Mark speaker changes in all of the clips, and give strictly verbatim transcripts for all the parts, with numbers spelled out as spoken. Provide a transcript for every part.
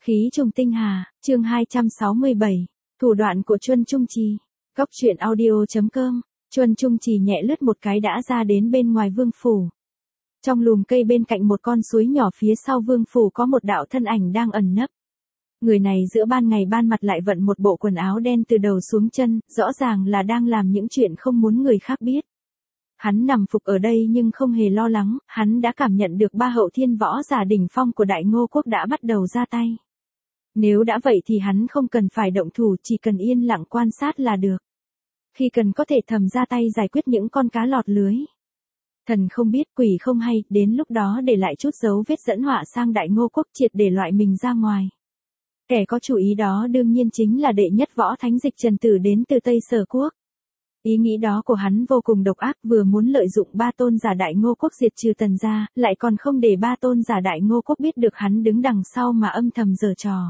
Speaker 1: Khí trùng tinh hà, chương hai trăm sáu mươi bảy, thủ đoạn của Chuân Trung Trì. Góc truyện audio.com, Chuân Trung Trì nhẹ lướt một cái đã ra đến bên ngoài vương phủ. Trong lùm cây bên cạnh một con suối nhỏ phía sau vương phủ có một đạo thân ảnh đang ẩn nấp. Người này giữa ban ngày ban mặt lại vận một bộ quần áo đen từ đầu xuống chân, rõ ràng là đang làm những chuyện không muốn người khác biết. Hắn nằm phục ở đây nhưng không hề lo lắng, hắn đã cảm nhận được ba hậu thiên võ giả đỉnh phong của Đại Ngô Quốc đã bắt đầu ra tay. Nếu đã vậy thì hắn không cần phải động thủ, chỉ cần yên lặng quan sát là được. Khi cần có thể thầm ra tay giải quyết những con cá lọt lưới. Thần không biết quỷ không hay, đến lúc đó để lại chút dấu vết dẫn họa sang Đại Ngô Quốc triệt để loại mình ra ngoài. Kẻ có chủ ý đó đương nhiên chính là đệ nhất võ thánh Dịch Trần Tử đến từ Tây Sở Quốc. Ý nghĩ đó của hắn vô cùng độc ác, vừa muốn lợi dụng ba tôn giả Đại Ngô Quốc diệt trừ Tần gia, lại còn không để ba tôn giả Đại Ngô Quốc biết được hắn đứng đằng sau mà âm thầm giở trò.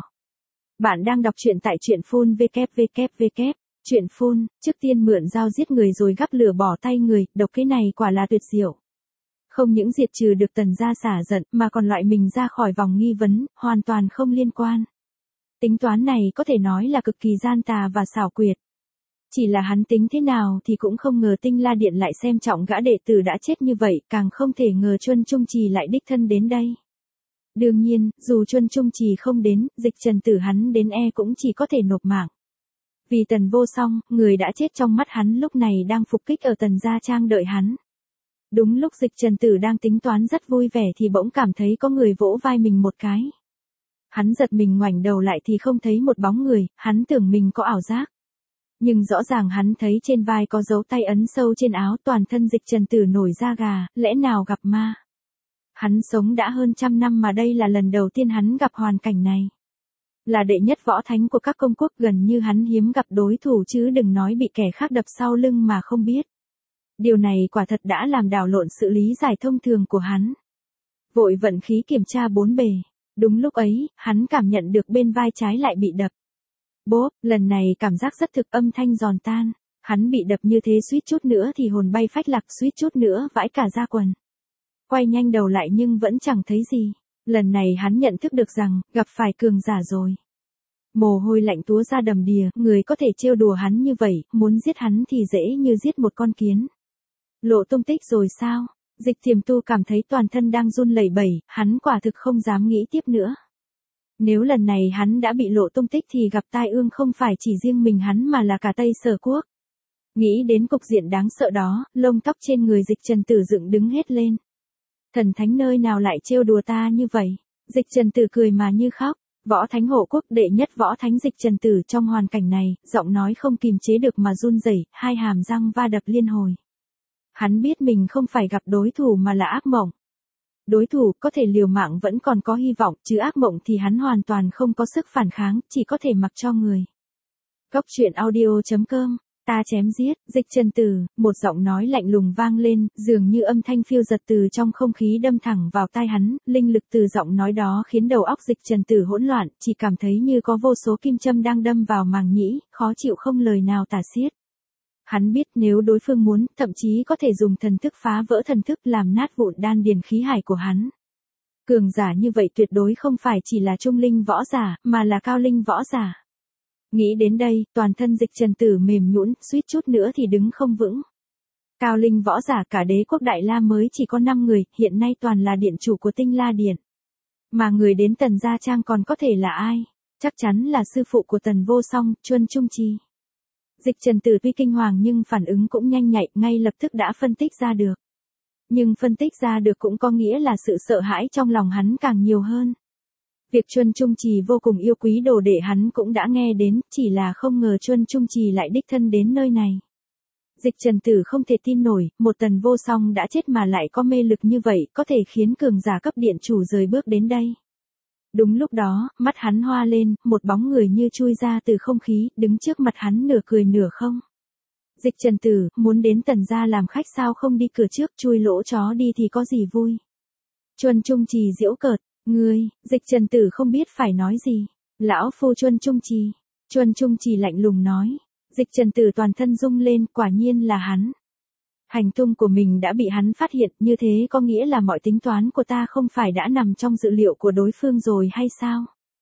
Speaker 1: Bạn đang đọc truyện tại truyện phun vê kép vê kép vê kép. Truyện phun, trước tiên mượn dao giết người rồi gắp lửa bỏ tay người, độc cái này quả là tuyệt diệu. Không những diệt trừ được Tần gia xả giận mà còn loại mình ra khỏi vòng nghi vấn, hoàn toàn không liên quan. Tính toán này có thể nói là cực kỳ gian tà và xảo quyệt. Chỉ là hắn tính thế nào thì cũng không ngờ Tinh La Điện lại xem trọng gã đệ tử đã chết như vậy, càng không thể ngờ Chuân Trung Trì lại đích thân đến đây. Đương nhiên, dù Chuân Trung Trì không đến, Dịch Trần Tử hắn đến e cũng chỉ có thể nộp mạng. Vì Tần Vô Song, người đã chết trong mắt hắn lúc này đang phục kích ở Tần gia trang đợi hắn. Đúng lúc Dịch Trần Tử đang tính toán rất vui vẻ thì bỗng cảm thấy có người vỗ vai mình một cái. Hắn giật mình ngoảnh đầu lại thì không thấy một bóng người, hắn tưởng mình có ảo giác. Nhưng rõ ràng hắn thấy trên vai có dấu tay ấn sâu trên áo, toàn thân Dịch Trần Tử nổi da gà, lẽ nào gặp ma. Hắn sống đã hơn trăm năm mà đây là lần đầu tiên hắn gặp hoàn cảnh này. Là đệ nhất võ thánh của các công quốc, gần như hắn hiếm gặp đối thủ chứ đừng nói bị kẻ khác đập sau lưng mà không biết. Điều này quả thật đã làm đảo lộn sự lý giải thông thường của hắn. Vội vận khí kiểm tra bốn bề. Đúng lúc ấy, hắn cảm nhận được bên vai trái lại bị đập. Bốp, lần này cảm giác rất thực, âm thanh giòn tan. Hắn bị đập như thế suýt chút nữa thì hồn bay phách lạc, suýt chút nữa vãi cả da quần. Quay nhanh đầu lại nhưng vẫn chẳng thấy gì. Lần này hắn nhận thức được rằng, gặp phải cường giả rồi. Mồ hôi lạnh túa ra đầm đìa, người có thể trêu đùa hắn như vậy, muốn giết hắn thì dễ như giết một con kiến. Lộ tung tích rồi sao? Dịch Tiềm Tu cảm thấy toàn thân đang run lẩy bẩy, hắn quả thực không dám nghĩ tiếp nữa. Nếu lần này hắn đã bị lộ tung tích thì gặp tai ương không phải chỉ riêng mình hắn mà là cả Tây Sở Quốc. Nghĩ đến cục diện đáng sợ đó, lông tóc trên người Dịch Trần Tử dựng đứng hết lên. Thần thánh nơi nào lại trêu đùa ta như vậy? Dịch Trần Tử cười mà như khóc. Võ Thánh Hộ Quốc đệ nhất võ thánh Dịch Trần Tử trong hoàn cảnh này, giọng nói không kìm chế được mà run rẩy, hai hàm răng va đập liên hồi. Hắn biết mình không phải gặp đối thủ mà là ác mộng. Đối thủ có thể liều mạng vẫn còn có hy vọng, chứ ác mộng thì hắn hoàn toàn không có sức phản kháng, chỉ có thể mặc cho người. Góc truyện audio.com, ta chém giết, Dịch Trần Tử, một giọng nói lạnh lùng vang lên, dường như âm thanh phiêu giật từ trong không khí đâm thẳng vào tai hắn, linh lực từ giọng nói đó khiến đầu óc Dịch Trần Tử hỗn loạn, chỉ cảm thấy như có vô số kim châm đang đâm vào màng nhĩ, khó chịu không lời nào tả xiết. Hắn biết nếu đối phương muốn, thậm chí có thể dùng thần thức phá vỡ thần thức làm nát vụn đan điền khí hải của hắn. Cường giả như vậy tuyệt đối không phải chỉ là trung linh võ giả, mà là cao linh võ giả. Nghĩ đến đây, toàn thân Dịch Trần Tử mềm nhũn, suýt chút nữa thì đứng không vững. Cao linh võ giả cả đế quốc Đại La mới chỉ có năm người, hiện nay toàn là điện chủ của Tinh La Điện. Mà người đến Tần gia trang còn có thể là ai? Chắc chắn là sư phụ của Tần Vô Song, Chuân Trung Trì. Dịch Trần Tử tuy kinh hoàng nhưng phản ứng cũng nhanh nhạy, ngay lập tức đã phân tích ra được. Nhưng phân tích ra được cũng có nghĩa là sự sợ hãi trong lòng hắn càng nhiều hơn. Việc Chuân Trung Trì vô cùng yêu quý đồ đệ hắn cũng đã nghe đến, chỉ là không ngờ Chuân Trung Trì lại đích thân đến nơi này. Dịch Trần Tử không thể tin nổi, một Tần Vô Song đã chết mà lại có mê lực như vậy, có thể khiến cường giả cấp điện chủ rời bước đến đây. Đúng lúc đó, mắt hắn hoa lên, một bóng người như chui ra từ không khí, đứng trước mặt hắn nửa cười nửa không. Dịch Trần Tử, muốn đến Tần gia làm khách sao không đi cửa trước, chui lỗ chó đi thì có gì vui. Chuân Trung Trì giễu cợt, ngươi, Dịch Trần Tử không biết phải nói gì. Lão phu Chuân Trung Trì. Chuân Trung Trì lạnh lùng nói. Dịch Trần Tử toàn thân rung lên, quả nhiên là hắn. Hành tung của mình đã bị hắn phát hiện, như thế có nghĩa là mọi tính toán của ta không phải đã nằm trong dự liệu của đối phương rồi hay sao?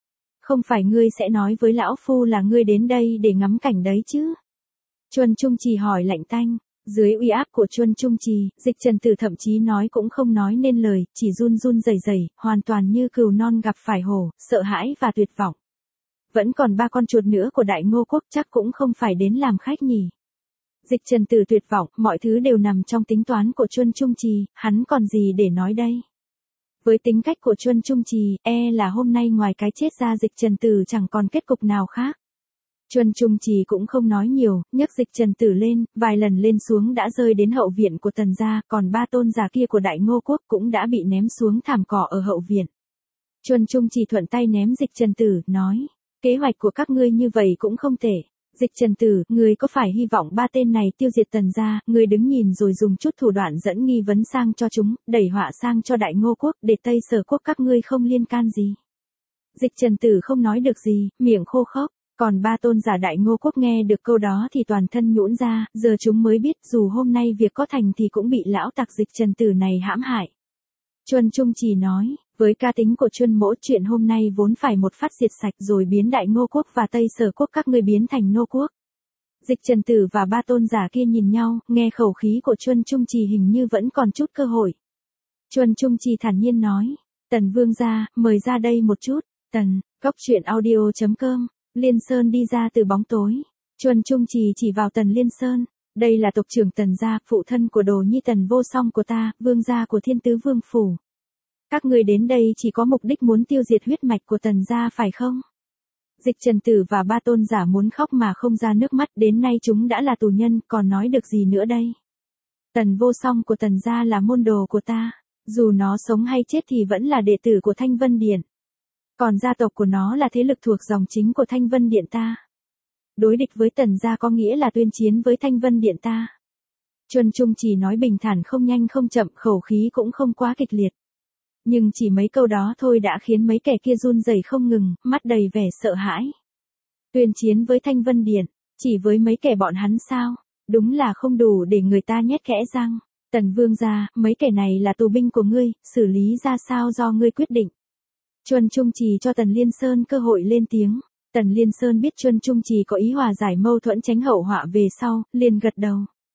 Speaker 1: Không phải ngươi sẽ nói với lão phu là ngươi đến đây để ngắm cảnh đấy chứ? Chuân Trung Trì hỏi lạnh tanh. Dưới uy áp của Chuân Trung Trì, Dịch Trần Tử thậm chí nói cũng không nói nên lời, chỉ run run rẩy rẩy, hoàn toàn như cừu non gặp phải hổ, sợ hãi và tuyệt vọng. Vẫn còn ba con chuột nữa của Đại Ngô Quốc chắc cũng không phải đến làm khách nhỉ. Dịch Trần Tử tuyệt vọng, mọi thứ đều nằm trong tính toán của Chuân Trung Trì, hắn còn gì để nói đây? Với tính cách của Chuân Trung Trì, e là hôm nay ngoài cái chết ra Dịch Trần Tử chẳng còn kết cục nào khác. Chuân Trung Trì cũng không nói nhiều, nhấc Dịch Trần Tử lên, vài lần lên xuống đã rơi đến hậu viện của Tần gia, còn ba tôn giả kia của Đại Ngô Quốc cũng đã bị ném xuống thảm cỏ ở hậu viện. Chuân Trung Trì thuận tay ném Dịch Trần Tử, nói, kế hoạch của các ngươi như vậy cũng không tệ. Dịch Trần Tử, ngươi có phải hy vọng ba tên này tiêu diệt Tần gia, ngươi đứng nhìn rồi dùng chút thủ đoạn dẫn nghi vấn sang cho chúng, đẩy họa sang cho Đại Ngô Quốc, để Tây Sở Quốc các ngươi không liên can gì. Dịch Trần Tử không nói được gì, miệng khô khốc. Còn ba tôn giả Đại Ngô Quốc nghe được câu đó thì toàn thân nhũn ra, giờ chúng mới biết dù hôm nay việc có thành thì cũng bị lão tặc Dịch Trần Tử này hãm hại. Chuân Trung Trì nói, với cá tính của Chuân mỗ chuyện hôm nay vốn phải một phát diệt sạch rồi biến Đại Ngô Quốc và Tây Sở Quốc các ngươi biến thành nô quốc. Dịch Trần Tử và ba tôn giả kia nhìn nhau, nghe khẩu khí của Chuân Trung Trì hình như vẫn còn chút cơ hội. Chuân Trung Trì thản nhiên nói, Tần Vương gia, mời ra đây một chút. Tần, góc truyện audio chấm com. Liên Sơn đi ra từ bóng tối. Chuân Trung Trì chỉ vào Tần Liên Sơn. Đây là tộc trưởng Tần gia, phụ thân của Đồ Nhi Tần Vô Song của ta, vương gia của Thiên Tứ Vương Phủ. Các ngươi đến đây chỉ có mục đích muốn tiêu diệt huyết mạch của Tần gia phải không? Dịch Trần Tử và ba tôn giả muốn khóc mà không ra nước mắt, đến nay chúng đã là tù nhân, còn nói được gì nữa đây? Tần Vô Song của Tần gia là môn đồ của ta. Dù nó sống hay chết thì vẫn là đệ tử của Thanh Vân Điện. Còn gia tộc của nó là thế lực thuộc dòng chính của Thanh Vân Điện ta. Đối địch với Tần gia có nghĩa là tuyên chiến với Thanh Vân Điện ta. Chuân Trung Trì nói bình thản không nhanh không chậm, khẩu khí cũng không quá kịch liệt. Nhưng chỉ mấy câu đó thôi đã khiến mấy kẻ kia run rẩy không ngừng, mắt đầy vẻ sợ hãi. Tuyên chiến với Thanh Vân Điện, chỉ với mấy kẻ bọn hắn sao? Đúng là không đủ để người ta nhét kẽ răng. Tần Vương gia, mấy kẻ này là tù binh của ngươi, xử lý ra sao do ngươi quyết định. Chuân Trung Trì cho Tần Liên Sơn cơ hội lên tiếng. Tần Liên Sơn biết Chuân Trung Trì có ý hòa giải mâu thuẫn tránh hậu họa về sau, liền gật đầu.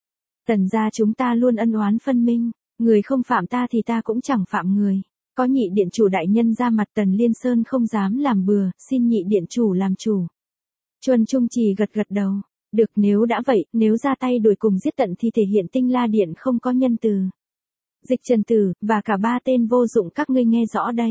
Speaker 1: Tần gia chúng ta luôn ân oán phân minh, người không phạm ta thì ta cũng chẳng phạm người. Có nhị điện chủ đại nhân ra mặt, Tần Liên Sơn không dám làm bừa, xin nhị điện chủ làm chủ. Chuân Trung Trì gật gật đầu. Được, nếu đã vậy, nếu ra tay đuổi cùng giết tận thì thể hiện Tinh La Điện không có nhân từ. Dịch Trần Tử, và cả ba tên vô dụng các ngươi nghe rõ đây.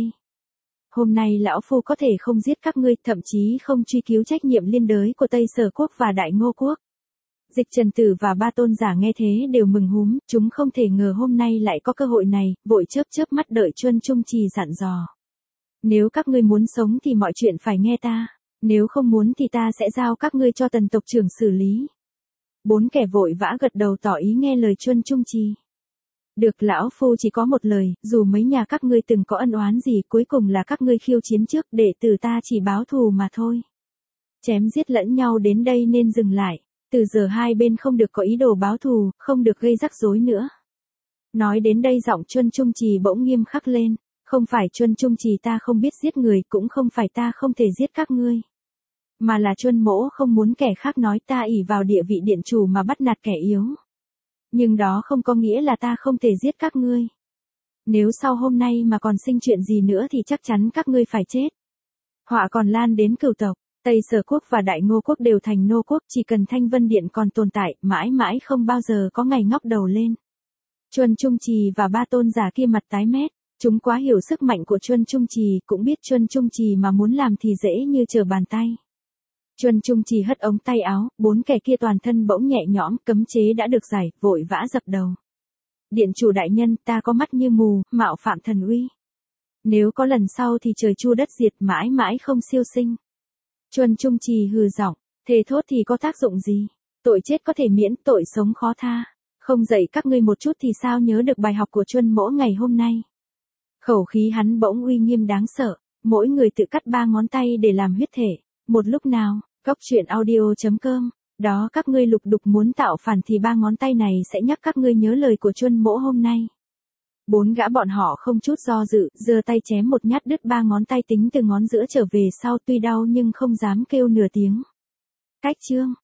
Speaker 1: Hôm nay lão phu có thể không giết các ngươi, thậm chí không truy cứu trách nhiệm liên đới của Tây Sở Quốc và Đại Ngô Quốc. Dịch Trần Tử và ba tôn giả nghe thế đều mừng húm, chúng không thể ngờ hôm nay lại có cơ hội này, vội chớp chớp mắt đợi Chuân Trung Trì dặn dò. Nếu các ngươi muốn sống thì mọi chuyện phải nghe ta, nếu không muốn thì ta sẽ giao các ngươi cho Tần tộc trưởng xử lý. Bốn kẻ vội vã gật đầu tỏ ý nghe lời Chuân Trung Trì. Được, lão phu chỉ có một lời, dù mấy nhà các ngươi từng có ân oán gì, cuối cùng là các ngươi khiêu chiến trước, để từ ta chỉ báo thù mà thôi. Chém giết lẫn nhau đến đây nên dừng lại, từ giờ hai bên không được có ý đồ báo thù, không được gây rắc rối nữa. Nói đến đây giọng Chuân Trung Trì bỗng nghiêm khắc lên, không phải Chuân Trung Trì ta không biết giết người, cũng không phải ta không thể giết các ngươi. Mà là Chuân mỗ không muốn kẻ khác nói ta ỷ vào địa vị điện chủ mà bắt nạt kẻ yếu. Nhưng đó không có nghĩa là ta không thể giết các ngươi. Nếu sau hôm nay mà còn sinh chuyện gì nữa thì chắc chắn các ngươi phải chết. Họa còn lan đến cửu tộc, Tây Sở Quốc và Đại Ngô Quốc đều thành nô quốc, chỉ cần Thanh Vân Điện còn tồn tại, mãi mãi không bao giờ có ngày ngóc đầu lên. Chuân Trung Trì và ba tôn giả kia mặt tái mét, chúng quá hiểu sức mạnh của Chuân Trung Trì, cũng biết Chuân Trung Trì mà muốn làm thì dễ như trở bàn tay. Chuân Trung Trì hất ống tay áo, bốn kẻ kia toàn thân bỗng nhẹ nhõm, cấm chế đã được giải, vội vã dập đầu. Điện chủ đại nhân, ta có mắt như mù, mạo phạm thần uy. Nếu có lần sau thì trời chua đất diệt, mãi mãi không siêu sinh. Chuân Trung Trì hừ giọng, thề thốt thì có tác dụng gì? Tội chết có thể miễn, tội sống khó tha. Không dạy các ngươi một chút thì sao nhớ được bài học của Chuân mỗ ngày hôm nay? Khẩu khí hắn bỗng uy nghiêm đáng sợ, mỗi người tự cắt ba ngón tay để làm huyết thể. Một lúc nào, góc truyện audio chấm com, đó các ngươi lục đục muốn tạo phản thì ba ngón tay này sẽ nhắc các ngươi nhớ lời của Chuân mỗ hôm nay. Bốn gã bọn họ không chút do dự, giơ tay chém một nhát đứt ba ngón tay tính từ ngón giữa trở về sau, tuy đau nhưng không dám kêu nửa tiếng. Cách chương